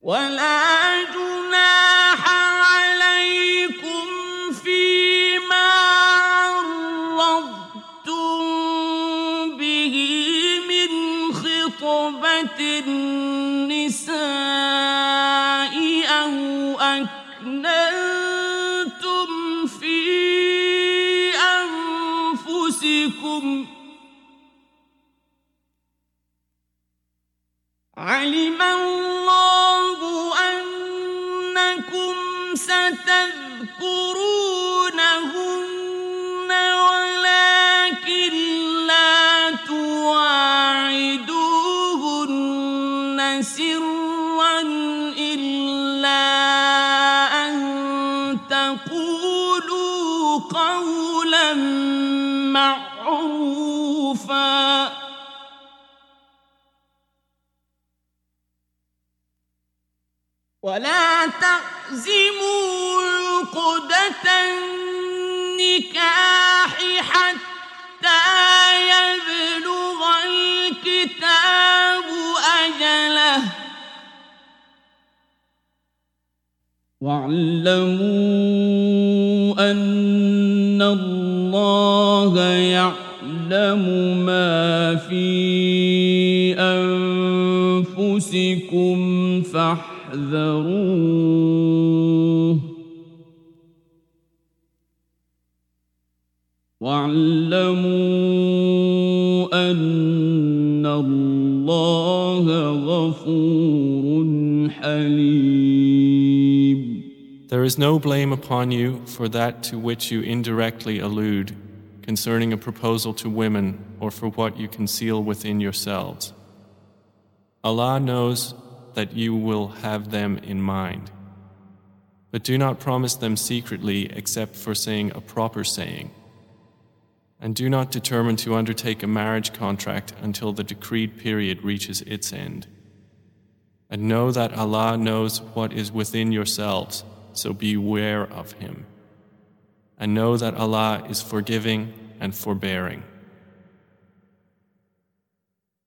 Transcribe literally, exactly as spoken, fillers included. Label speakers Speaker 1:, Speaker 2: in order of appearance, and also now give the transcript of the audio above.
Speaker 1: ولا جناح عليكم فيما عرضتم به من خطبة النساء أو أكننتم في أنفسكم علم الله أنكم ستذكرونهن ولكن لا تواعدوهن سرا إلا أن تقولوا قولا معروفا ولا تعزموا عقدة النكاح حتى يبلغ الكتاب أجله واعلموا أن الله يعلم ما في أنفسكم فاحذروه واعلموا أن الله غفور حليم.
Speaker 2: There is no blame upon you for that to which you indirectly allude concerning a proposal to women or for what you conceal within yourselves. Allah knows that you will have them in mind. But do not promise them secretly except for saying a proper saying. And do not determine to undertake a marriage contract until the decreed period reaches its end. And know that Allah knows what is within yourselves, so beware of Him. And know that Allah is forgiving and forbearing.